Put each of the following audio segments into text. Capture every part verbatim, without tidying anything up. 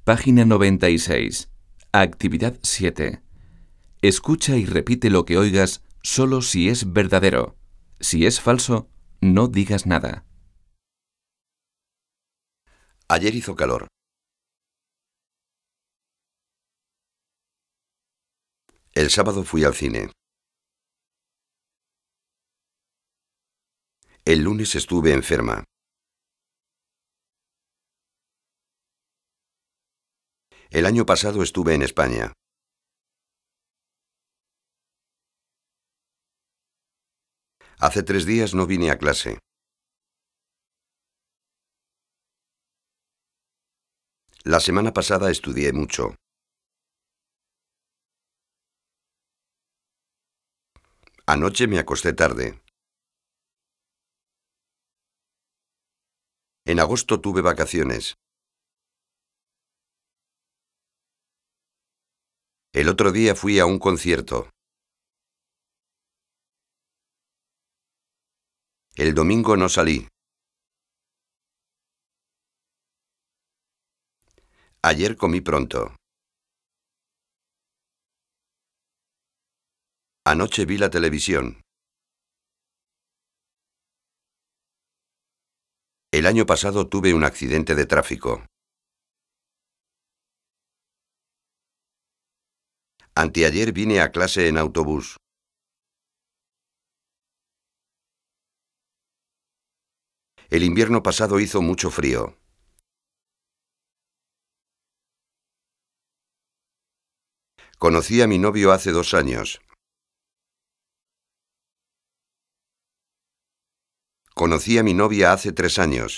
Página noventa y seis. Actividad siete. Escucha y repite lo que oigas solo si es verdadero. Si es falso, no digas nada. Ayer hizo calor. El sábado fui al cine. El lunes estuve enferma. El año pasado estuve en España. Hace tres días no vine a clase. La semana pasada estudié mucho. Anoche me acosté tarde. En agosto tuve vacaciones. El otro día fui a un concierto. El domingo no salí. Ayer comí pronto. Anoche vi la televisión. El año pasado tuve un accidente de tráfico. Anteayer vine a clase en autobús. El invierno pasado hizo mucho frío. Conocí a mi novio hace dos años. Conocí a mi novia hace tres años.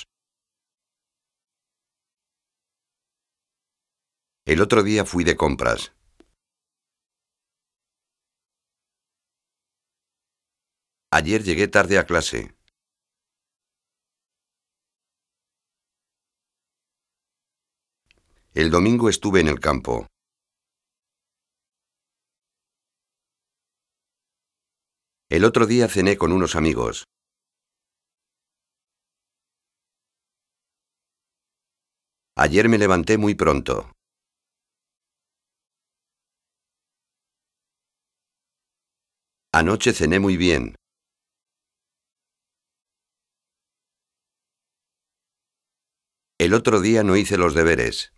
El otro día fui de compras. Ayer llegué tarde a clase. El domingo estuve en el campo. El otro día cené con unos amigos. Ayer me levanté muy pronto. Anoche cené muy bien. El otro día no hice los deberes.